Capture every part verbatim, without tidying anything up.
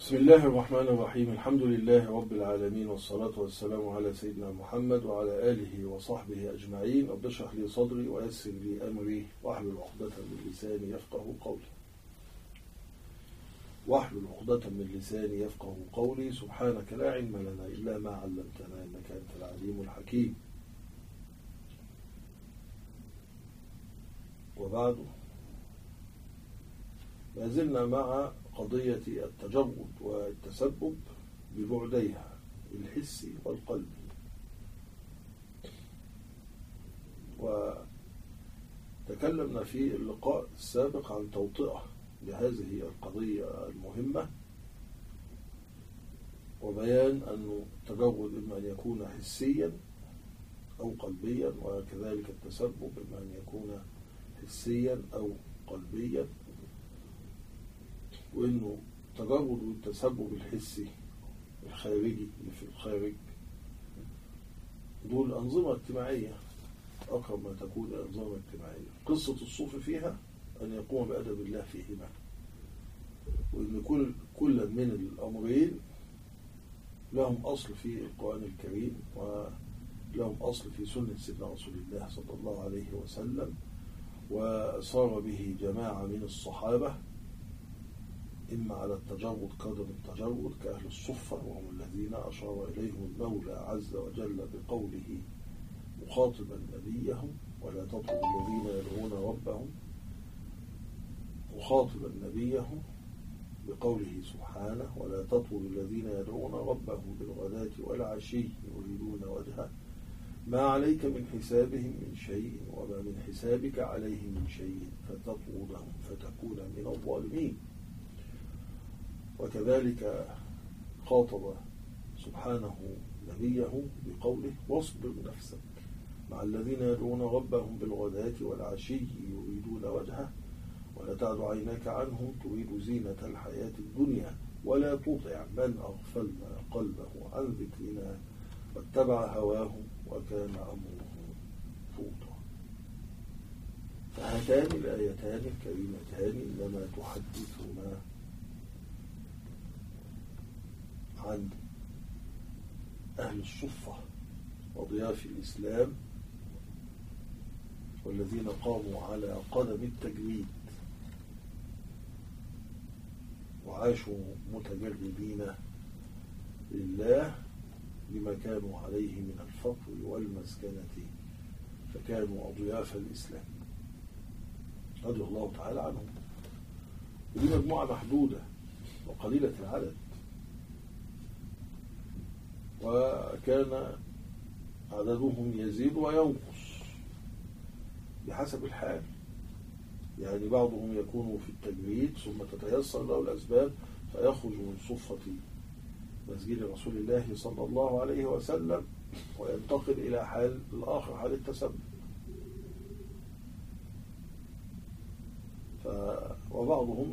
بسم الله الرحمن الرحيم. الحمد لله رب العالمين، والصلاة والسلام على سيدنا محمد وعلى آله وصحبه أجمعين. رب اشرح لي صدري ويسر لي أمري واحلل عقدة من لساني يفقه قولي واحلل عقدة من لساني يفقه قولي سبحانك لا علم لنا إلا ما علمتنا إنك أنت العليم الحكيم. وبعد، ما زلنا مع قضية التجرد والتسبب ببعديها الحسي والقلبي، وتكلمنا في اللقاء السابق عن توطئة لهذه القضية المهمة، وبيان أن التجرد إما أن يكون حسيا أو قلبيا، وكذلك التسبب إما أن يكون حسيا أو قلبيا، وإنه التجرد والتسبب الحسي الخارجي اللي في الخارج دول أنظمة اجتماعية أقرب ما تكون أنظمة اجتماعية. قصة الصوفي فيها أن يقوم بأدب الله فيهما، وإن كل كل من الأمرين لهم أصل في القرآن الكريم، ولهم أصل في سنة سيدنا رسول الله صلى الله عليه وسلم، وصار به جماعة من الصحابة إما على التجرد قدر التجرد كأهل الصفة، وهم الذين أشار إليهم المولى عز وجل بقوله مخاطبا نبيه ولا تطرد الذين يدعون ربهم، مخاطبا نبيه بقوله سبحانه ولا تطرد الذين يدعون ربهم بالغداة والعشي يريدون وجهه ما عليك من حسابهم من شيء وما من حسابك عليهم من شيء فتطردهم فتكون من الظالمين. وكذلك خاطب سبحانه نبيه بقوله واصبر نفسك مع الذين يدعون ربهم بالغداة والعشي يريدون وجهه ولا تعد عيناك عنهم تريد زينة الحياة الدنيا ولا تطع من أغفلنا قلبه عن ذكرنا واتبع هواه وكان أمره فرطا. فهاتان الآيتان الكريمتان إنما تحدثنا عن أهل الصفة وضياف الإسلام، والذين قاموا على قدم التجريد وعاشوا متجردين لله بما كانوا عليه من الفقر والمسكنة، فكانوا أضياف الإسلام رضي الله تعالى عنهم. ودي مجموعة محدودة وقليلة العدد، وكان عددهم يزيد وينقص بحسب الحال، يعني بعضهم يكون في التجريد ثم تتيسر له الأسباب فيخرج من صفة مسجد رسول الله صلى الله عليه وسلم وينتقل إلى حال الآخر، حال التسبب. وبعضهم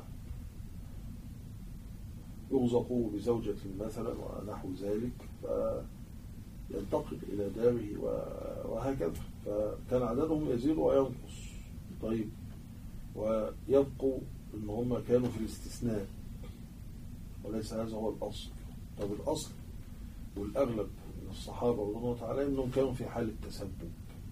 يرزقوا بزوجة مثلا ونحو ذلك فينتقل إلى داره وهكذا، فكان عددهم يزيد وينقص. طيب، ويبقوا إن هم كانوا في الاستثناء وليس هذا هو الأصل. طب الأصل والأغلب من الصحابة رضي الله تعالى إنهم كانوا في حال التسبب،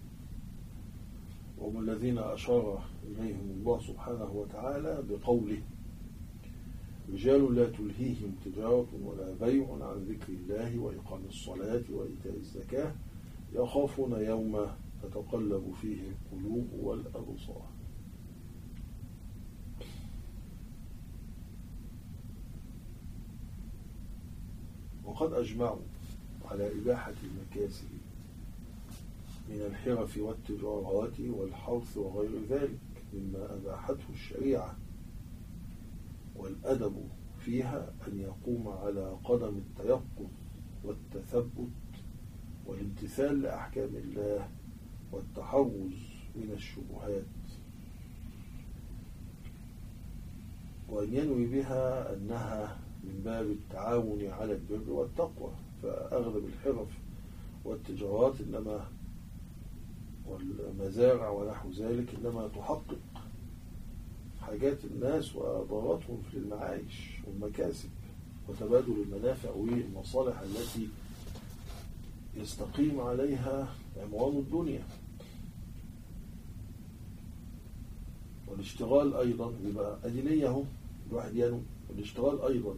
وهم الذين أشار إليهم الله سبحانه وتعالى بقوله رجال لا تلهيهم تجارة ولا بيع عن ذكر الله وإقام الصلاة وإيتاء الزكاة يخافون يوم تتقلب فيه القلوب والأبصار. وقد أجمعوا على إباحة المكاسب من الحرف والتجارات والحرث وغير ذلك مما أباحته الشريعة، والأدب فيها أن يقوم على قدم التيقظ والتثبت والامتثال لأحكام الله والتحرز من الشبهات، وأن ينوي بها أنها من باب التعاون على البر والتقوى. فأغلب الحرف والتجارات إنما والمزارع ونحو ذلك إنما تحقق حاجات الناس وضرورتهم في المعايش والمكاسب، وتبادل المنافع والمصالح التي يستقيم عليها عنوان الدنيا. والاشتغال أيضا يبقى أدينيه الواحد ينوي، والاشتغال أيضا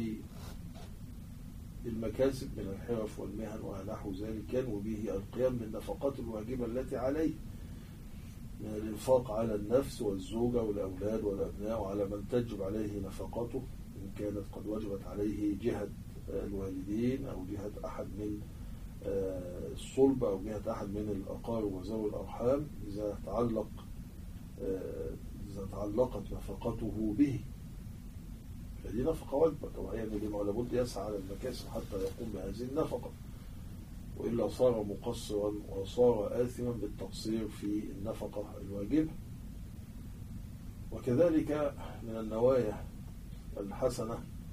بالمكاسب من الحرف والمهن ونحو ذلك ينوي به القيام بالنفقات الواجبة التي عليه من الإنفاق على النفس والزوجة والأولاد والأبناء وعلى من تجب عليه نفقته إن كانت قد وجبت عليه جهة الوالدين أو جهة أحد من الصلب أو جهة أحد من الأقارب وذوي الأرحام إذا تعلق إذا تعلقت نفقته به، فدي نفقة واجبة طبعا، يعني لما لابد يسعى على المكاسب حتى يقوم بهذه النفقة، وإلا صار مقصرا وصار آثما بالتقصير في النفقة الواجبة. وكذلك من النوايا الحسنة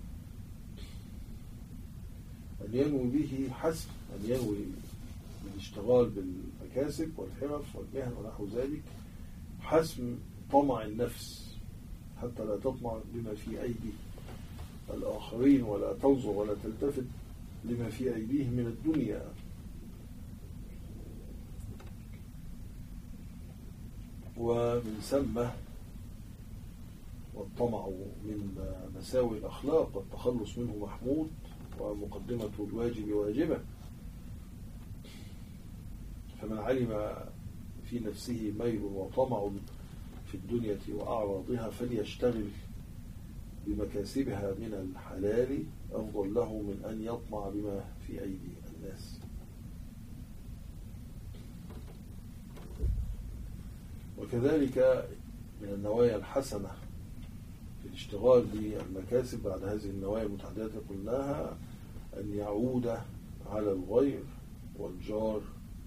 أن ينوي به حسب أن ينوي بالاشتغال بالمكاسب والحرف والمهن ونحو ذلك حسم طمع النفس، حتى لا تطمع بما في أيدي الآخرين ولا تنظر ولا تلتفت لما في أيديهم من الدنيا. ومن ثم والطمع من مساوي الأخلاق والتخلص منه محمود، ومقدمة الواجب واجبة. فمن علم في نفسه ميل وطمع في الدنيا وأعراضها فليشتغل بمكاسبها من الحلال أفضل له من أن يطمع بما في أيدي الناس. وكذلك من النوايا الحسنة في الاشتغال بالمكاسب بعد هذه النوايا المتعددة قلناها أن يعود على الغير والجار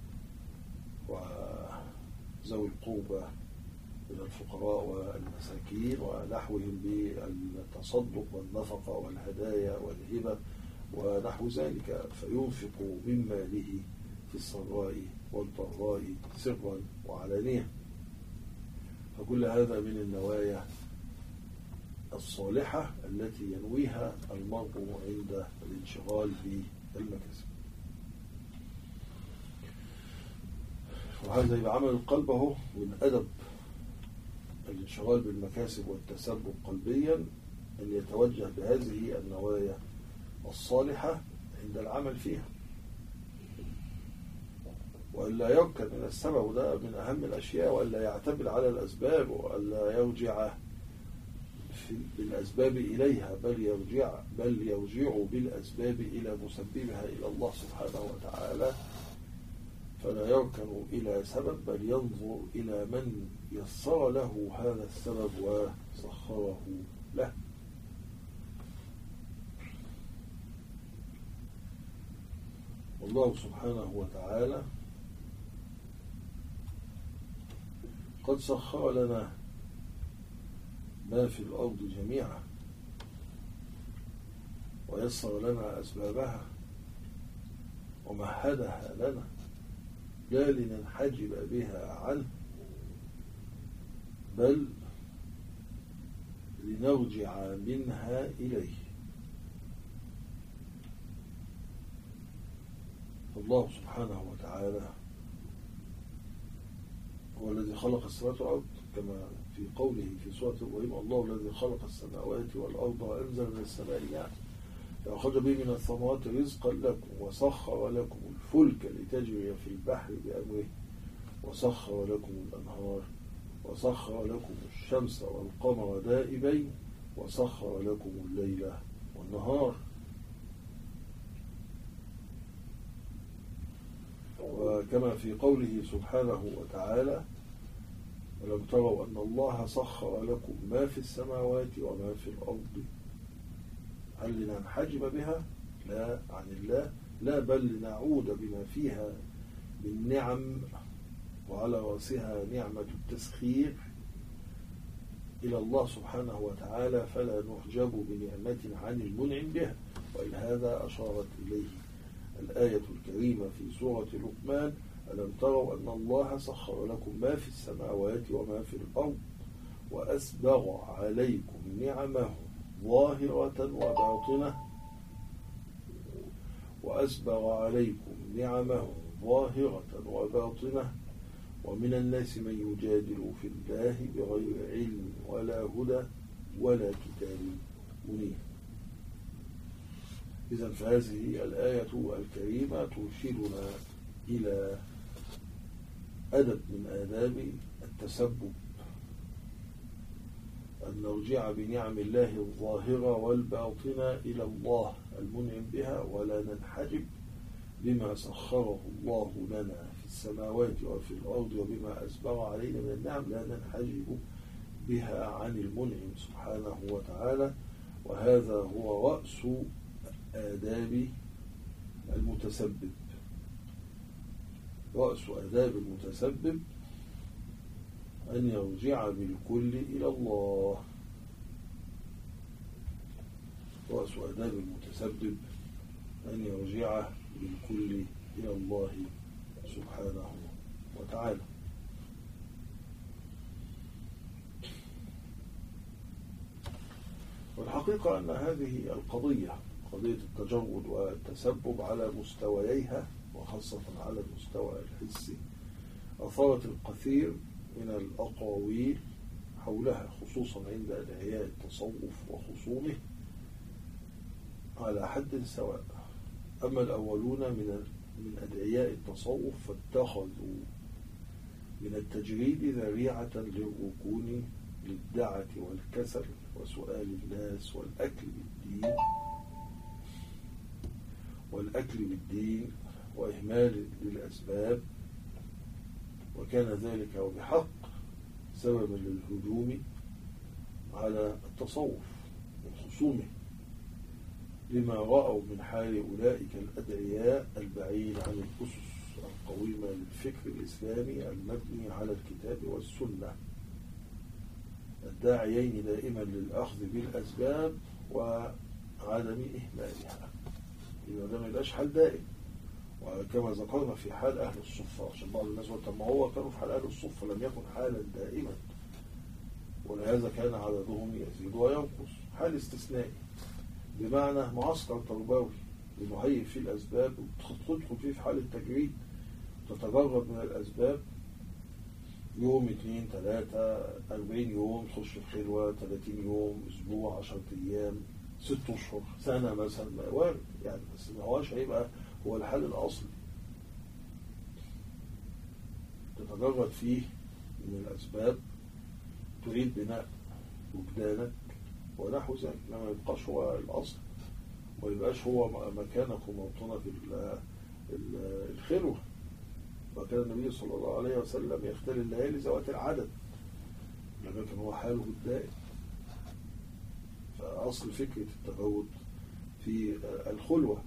وذوي القربى من الفقراء والمساكين ونحوهم بالتصدق والنفقة والهدايا والهبة ونحو ذلك، فينفق من ماله في السراء والضراء سرا وعلانية. فكل هذا من النوايا الصالحة التي ينويها المرء عند الانشغال بالمكاسب. وهذا يبقى عمل القلب اهو من أدب الانشغال بالمكاسب والتسبب قلبيا أن يتوجه بهذه النوايا الصالحة عند العمل فيها، وألا يركن من السبب، ده من أهم الأشياء، وألا يعتمد على الأسباب وألا يرجع بالأسباب إليها، بل يرجع بل يرجع بالأسباب إلى مسببها إلى الله سبحانه وتعالى، فلا يركن إلى سبب بل ينظر إلى من يسر له هذا السبب وسخره له. والله سبحانه وتعالى قد سخر لنا ما في الأرض جميعا ويسر لنا أسبابها ومهدها لنا لا لننحجب بها عنه بل لنرجع منها إليه. الله سبحانه وتعالى هو الذي خلق السماوات والأرض كما في قوله في سورة إبراهيم: الله الذي خلق السماوات والأرض وأنزل من السماء ماء فأخرج به من الثمرات رزقا لكم وسخر لكم الفلك لتجري في البحر بأمره وسخر لكم الأنهار وسخر لكم الشمس والقمر دائبين وسخر لكم الليل والنهار. وكما في قوله سبحانه وتعالى: ألم تروا أن الله سخر لكم ما في السماوات وما في الأرض هل لننحجب بها؟ لا عن الله، لا بل لنعود بما فيها من نعم وعلى رأسها نعمة التسخير إلى الله سبحانه وتعالى، فلا نحجب بنعمة عن المنعم بها. ولهذا أشارت إليه الآية الكريمة في سورة لقمان: ألم تروا أن الله سخر لكم ما في السماوات وما في الأرض وأسبغ عليكم نعمه ظاهرة وباطنة وأسبغ عليكم نعمه ظاهرة وباطنة ومن الناس من يجادل في الله بغير علم ولا هدى ولا كتاب منير. إذن فهذه الآية الكريمة ترشدنا إلى أدب من آداب التسبب، أن نرجع بنعم الله الظاهرة والباطنة إلى الله المنعم بها، ولا ننحجب بما سخره الله لنا في السماوات وفي الأرض وبما أسبغ علينا من النعم، لا ننحجب بها عن المنعم سبحانه وتعالى. وهذا هو رأس آداب المتسبب. رأس آداب المتسبب أن يرجع بالكل إلى الله. رأس آداب المتسبب أن يرجع بالكل إلى الله سبحانه وتعالى. والحقيقة أن هذه القضية، قضية التجرد والتسبب على مستوييها وخاصة على المستوى الحسي، أثارت الكثير من الأقاويل حولها، خصوصا عند أدعياء التصوف وخصومه على حد سواء. أما الأولون من من أدعياء التصوف فاتخذوا من التجريد ذريعة للركون للدعة والكسل وسؤال الناس والأكل بالدين والأكل بالدين وإهمال للأسباب، وكان ذلك وبحق سببا للهجوم على التصوف من خصومه، لما رأوا من حال أولئك الأدعياء البعيد عن الأسس القويمة للفكر الإسلامي المبني على الكتاب والسنة، الداعيين دائما للأخذ بالأسباب وعدم إهمالها. إذا ده ما يبقاش حال دائم، وكما ذكرنا في حال أهل الصفة، عشان بعض الناس طب ما هو كانوا في حال أهل الصفة لم يكن حالا دائما، ولهذا كان عددهم يزيد وينقص، حال استثنائي، بمعنى معسكر تربوي لنهيئ فيه الأسباب وتدخل فيه في حال التجريد، تتجرد من الأسباب يوم اثنين ثلاثة أربعين يوم، تخش الخلوة ثلاثين يوم، أسبوع، عشرة أيام، ست أشهر، سنة مثلا، وارد يعني، بس ما هواش هيبقى هو الحل الأصلي. تتجرد فيه من الأسباب، تريد بناء وجدانك ونحو ذلك، لما يبقاش هو الأصل ويبقاش هو مكانك وموطنك الخلوة. وكان النبي صلى الله عليه وسلم يختل الليالي ذوات العدد، لكن هو حاله الدائم. فأصل فكرة التجرد في الخلوة،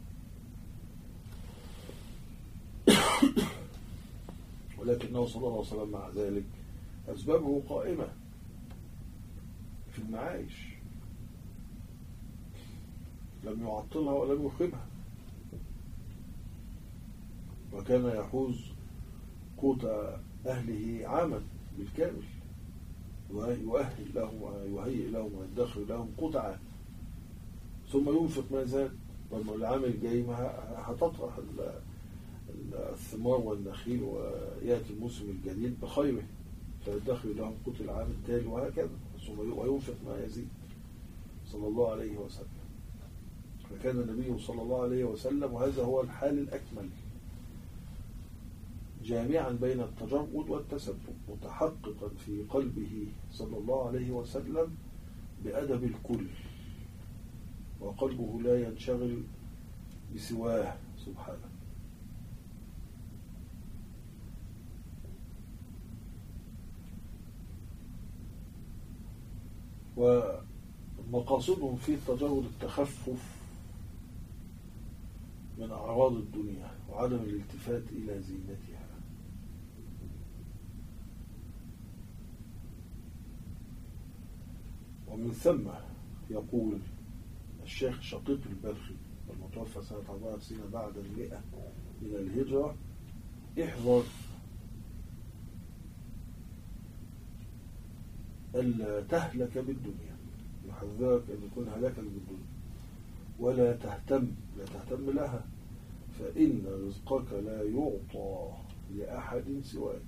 ولكنه صلى الله عليه وسلم مع ذلك أسبابه قائمة في المعايش، لم يعطلها ولم يخربها، وكان يحوز قوت أهله عاما بالكامل، يؤهل لهم ويهيئ لهم ويدخل لهم قطعة، ثم ينفق ما زاد. لما العام الجاي هتطرح الثمار والنخيل ويأتي الموسم الجديد بخيره، فيدخل لهم قوت العام التالي، وهكذا، ثم ينفق ما يزيد صلى الله عليه وسلم. فكان النبي صلى الله عليه وسلم، وهذا هو الحال الأكمل، جامعا بين التجرد والتسبب، متحققا في قلبه صلى الله عليه وسلم بأدب الكل، وقلبه لا ينشغل بسواه سبحانه. ومقاصدهم في التجرد التخفف من أعراض الدنيا وعدم الالتفات إلى زينتها. ومن ثم يقول الشيخ شقيق البلخي المتوفى سنة أربعة وتسعين بعد المئة من الهجرة: احذر ألا تهلك بالدنيا، يحذرك أن يكون هلاكا بالدنيا، ولا تهتم لا تهتم لها فإن رزقك لا يعطى لأحد سواك.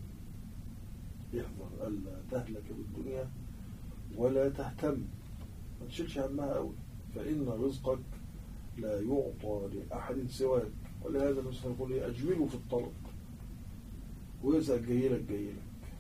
احذر ألا تهلك بالدنيا ولا تهتم، ما تشيلش همها قوي. فإن رزقك لا يعطى لأحد سواك. ولهذا النبي صلى الله عليه وسلم يقول أجملوا في الطلب، وإذا جايلك جايلك.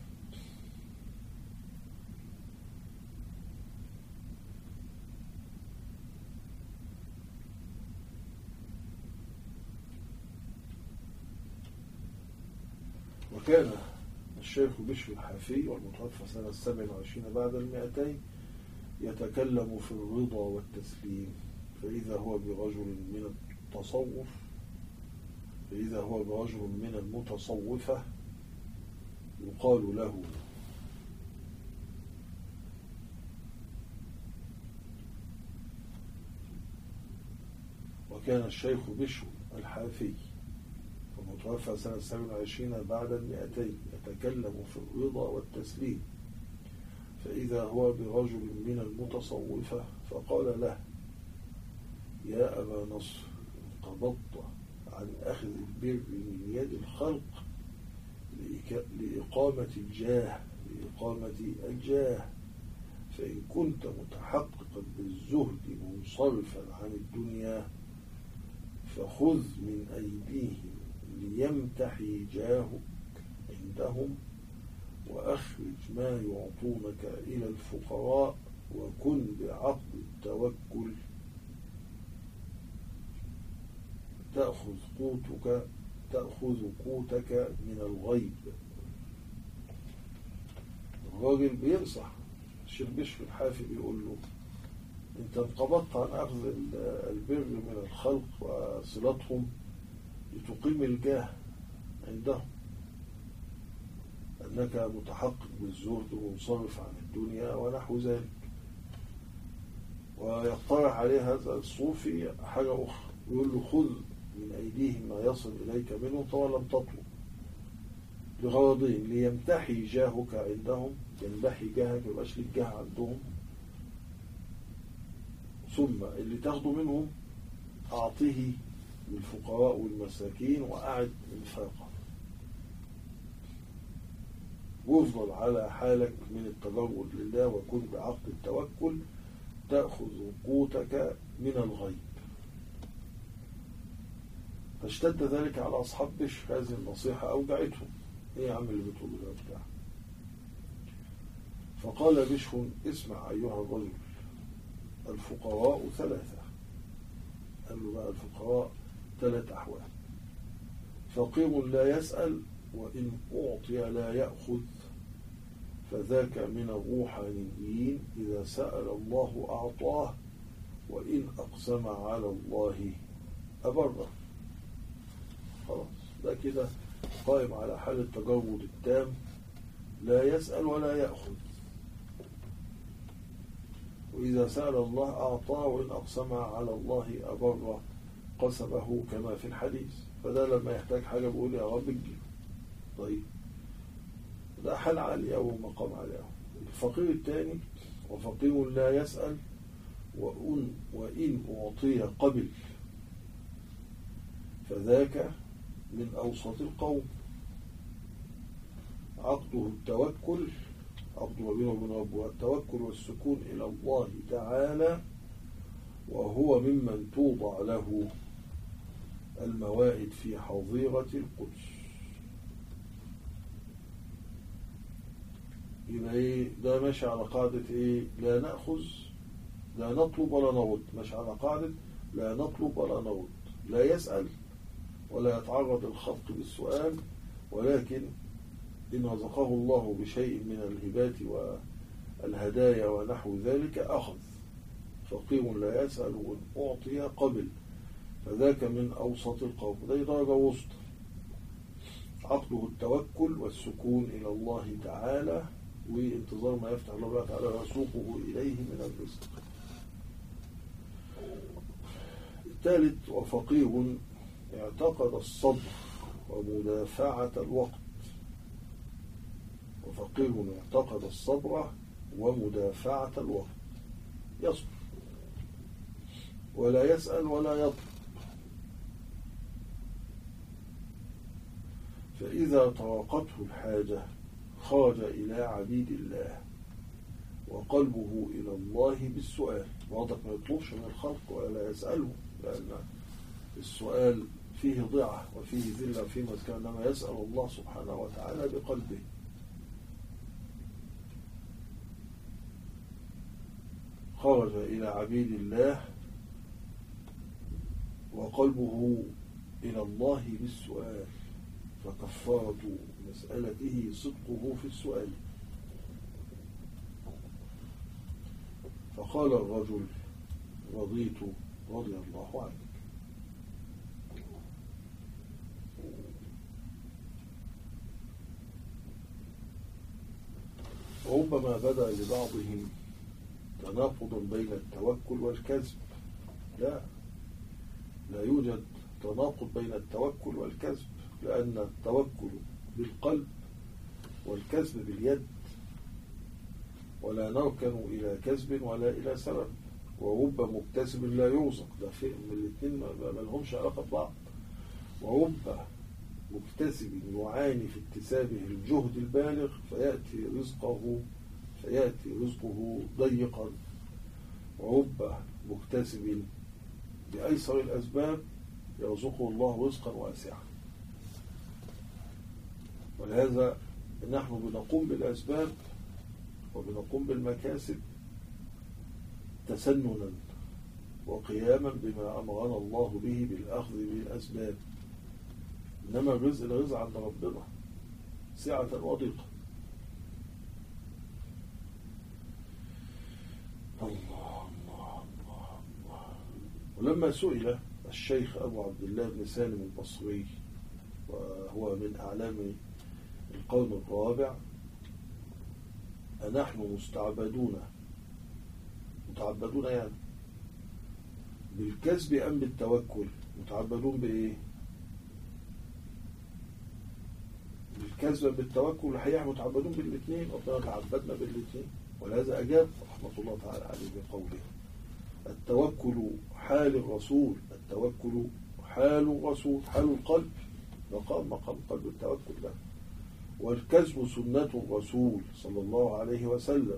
وكان الشيخ بشر الحافي والمتوفى سنة سبع وعشرين بعد المئتين يتكلم في الرضا والتسليم، فإذا هو برجل من التصوف فإذا هو برجل من المتصوفة يقال له وكان الشيخ بشر الحافي المتوفى سنة سبع وعشرين بعد المئتين يتكلم في الرضا والتسليم، فإذا هو برجل من المتصوفة فقال له: يا أبا نصر، انقبضت عن أخذ البر من يد الخلق لإقامة الجاه لإقامة الجاه فإن كنت متحققا بالزهد منصرفا عن الدنيا فخذ من أيديهم ليمتحي جاهك عندهم، وأخرج ما يعطونك إلى الفقراء، وكن بعقد التوكل تأخذ قوتك تأخذ قوتك من الغيب. الراجل بينصح الشيخ بشر الحافي، بيقول له: انت انقبضت عن أخذ البر من الخلق وصلتهم لتقيم الجاه عندهم، أنك متحقق بالزهد ومنصرف عن الدنيا ونحو ذلك. ويقترح عليه هذا الصوفي حاجة أخرى، يقول له: خذ من أيديهم ما يصل إليك منه طالما لم تطلب، لغرضين: ليمتحي جاهك عندهم، يمتحي جاهك يبقاش لك جاه عندهم، ثم اللي تاخده منهم أعطيه للفقراء والمساكين وأعد انفاقه، وافضل على حالك من التجرد لله، وكن بعقد التوكل تأخذ قوتك من الغيب. فاشتد ذلك على أصحاب بشر، هذه النصيحة أوجعتهم. إيه يا عم اللي بتقول ده بتاع؟ فقال بشر: اسمع أيها الرجل، الفقراء ثلاثة. قال له بقى الفقراء ثلاث أحوال: فقير لا يسأل، وإن أعطي لا يأخذ، فذاك من الروحانيين، إذا سأل الله أعطاه، وإن أقسم على الله أبره. خلاص، ده كده قائم على حال التجرد التام، لا يسأل ولا يأخذ، وإذا سأل الله أعطاه، وإن أقسم على الله أبره قسمه كما في الحديث. فده لما يحتاج حاجة بيقول يا رب تجيب. طيب، ده حال عالي أو مقام عالي. الفقير الثاني: وفقير لا يسأل، وإن, وإن أعطي قبل، فذاك من أوسط القوم، عقده التوكل، عقده بينه وبين ربه التوكل والسكون إلى الله تعالى، وهو ممن توضع له الموائد في حظيرة القدس. يبقى ايه ده؟ ماشي على قاعدة ايه؟ لا نأخذ، لا نطلب ولا نرد. ماشي على قاعدة لا نطلب ولا نرد، لا يسأل ولا يتعرض الخلق بالسؤال، ولكن إن رزقه الله بشيء من الهبات والهدايا ونحو ذلك أخذ. فقير لا يسأل، وإن أعطي قبل، فذاك من أوسط القوم. ده درجة وسطى، عقده التوكل والسكون إلى الله تعالى، وانتظار ما يفتح الله تعالى ويسوقه إليه من الرزق. الثالث: وفقير اعتقد الصبر ومدافعة الوقت. وفقير اعتقد الصبر ومدافعة الوقت، يصبر ولا يسأل ولا يطلب، فإذا طرقته الحاجة خرج إلى عبيد الله وقلبه إلى الله بالسؤال. واضح، ما يطلبش من الخلق ولا يسأله، لأن السؤال فيه ضعة وفيه ذلة وفيه مذكرة، إنما يسأل الله سبحانه وتعالى بقلبه. خرج إلى عبيد الله وقلبه إلى الله بالسؤال، فكفارة مسألته صدقه في السؤال. فقال الرجل: رضيت رضي الله عنك. ربما بدا لبعضهم تناقض بين التوكل والكذب. لا لا يوجد تناقض بين التوكل والكذب، لأن التوكل بالقلب والكذب باليد، ولا نركن إلى كذب ولا إلى سبب. ورب مكتسب لا يرزق، ده في من الاثنين ما لهمش علاقة ببعض. ورب مكتسب يعاني في اكتسابه الجهد البالغ فيأتي رزقه فيأتي رزقه ضيقا، ورب مكتسب بأيسر الأسباب يرزقه الله رزقا واسعا. ولهذا نحن بنقوم بالأسباب وبنقوم بالمكاسب تسننا وقياما بما أمرنا الله به بالأخذ بالأسباب، إنما الرزق الرزق عند ربنا سعة وضيقة. الله الله الله الله. ولما سئل الشيخ أبو عبد الله بن سالم البصري، وهو من أعلام القرن الرابع: أنحن مستعبدون متعبدون يعني بالكسب أم بالتوكل؟ متعبدون بإيه؟ بالكسب بالتوكل. الحقيقة متعبدون بالاثنين، ربنا تعبدنا بالاثنين. ولهذا أجاب رحمة الله تعالى عليه بقوله: التوكل حال الرسول، التوكل حال الرسول، حال القلب، مقام مقام قلب التوكل له. والكسب سنة الرسول صلى الله عليه وسلم،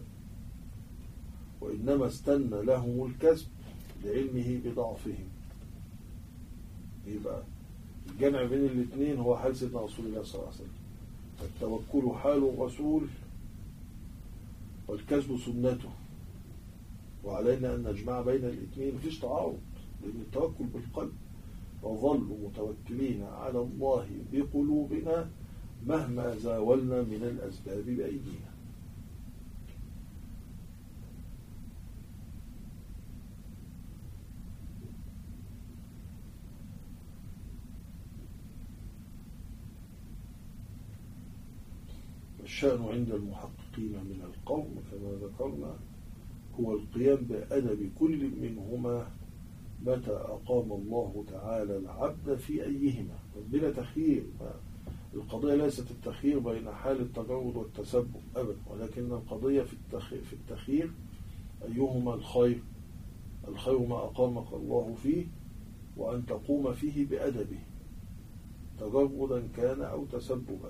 وإنما استنى لهم الكسب لعلمه بضعفهم. يبقى الجمع بين الاثنين هو حال سيدنا رسول الله صلى الله عليه وسلم. التوكل حال الرسول والكسب سنته، وعلينا أن نجمع بين الاثنين، مفيش تعارض، لأن التوكل بالقلب. وظلوا متوكلين على الله بقلوبنا مهما زاولنا من الأسباب بأيدينا. الشأن عند المحققين من القوم كما ذكرنا هو القيام بأدب كل منهما متى أقام الله تعالى العبد في أيهما بلا تخيير. القضية ليست التخيير بين حال التجرد والتسبب أبدا، ولكن القضية في التخيير أيهما الخير. الخير ما أقامك الله فيه، وأن تقوم فيه بأدبه تجردا كان أو تسببا.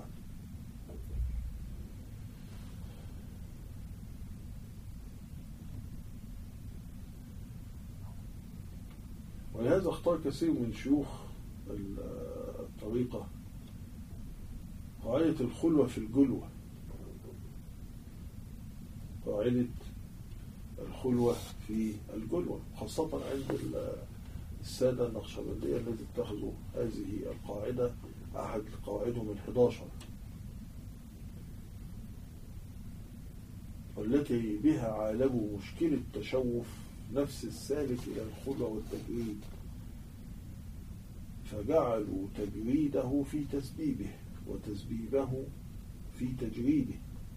ولهذا اختار كثير من شيوخ الطريقة قاعدة الخلوة في الجلوة، قاعدة الخلوة في الجلوة، خاصة عند السادة النقشبندية الذي اتخذوا هذه القاعدة أحد قواعدهم الحدى عشر، والتي بها عالجوا مشكلة تشوف نفس السالك إلى الخلوة والتجريد، فجعلوا تجريده في تسبيبه وتسبيبه في تجريده،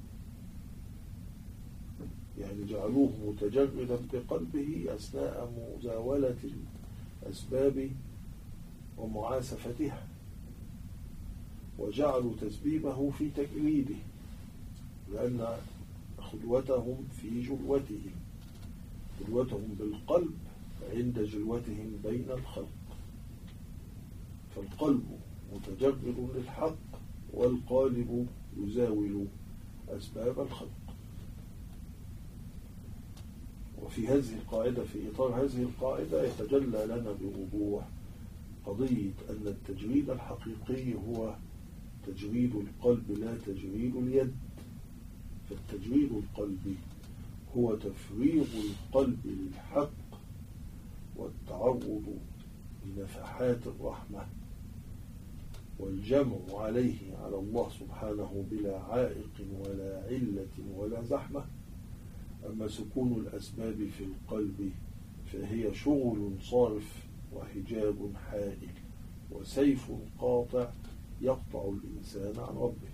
يعني جعلوه متجردا بقلبه أثناء مزاولة الأسباب ومعاسفتها، وجعلوا تسبيبه في تجريده، لأن خلوتهم في جلوتهم، خلوتهم بالقلب عند جلوتهم بين الخلق. فالقلب متجرد للحق والقالب يزاول أسباب الخلق. وفي هذه القاعدة في إطار هذه القاعدة يتجلى لنا بوضوح قضية أن التجويد الحقيقي هو تجويد القلب لا تجويد اليد. فالتجويد القلبي هو تفريغ القلب للحق والتعرض لنفحات الرحمة والجمع عليه على الله سبحانه بلا عائق ولا علة ولا زحمة. أما سكون الأسباب في القلب فهي شغل صارف وحجاب حائل وسيف قاطع يقطع الإنسان عن ربه.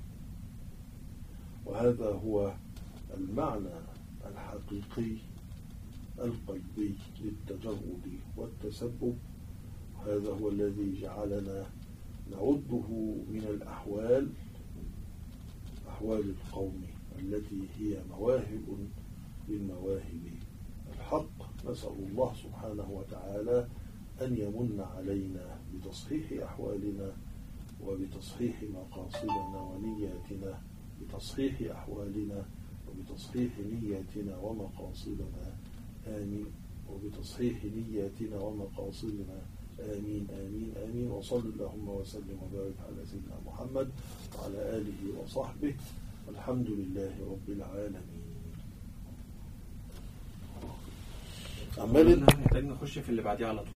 وهذا هو المعنى الحقيقي القلبي للتجرد والتسبب. هذا هو الذي جعلنا نعده من الأحوال أحوال القوم التي هي مواهب من مواهب الحق. نسأل الله سبحانه وتعالى أن يمن علينا بتصحيح أحوالنا وبتصحيح مقاصدنا ونياتنا، بتصحيح أحوالنا وبتصحيح نياتنا ومقاصدنا، آمين. وبتصحيح نياتنا ومقاصدنا، آمين آمين آمين. وصل اللهم وسلم وبارك على سيدنا محمد وعلى آله وصحبه، والحمد لله رب العالمين. عمال نحتاج نخش في اللي بعديه على طول.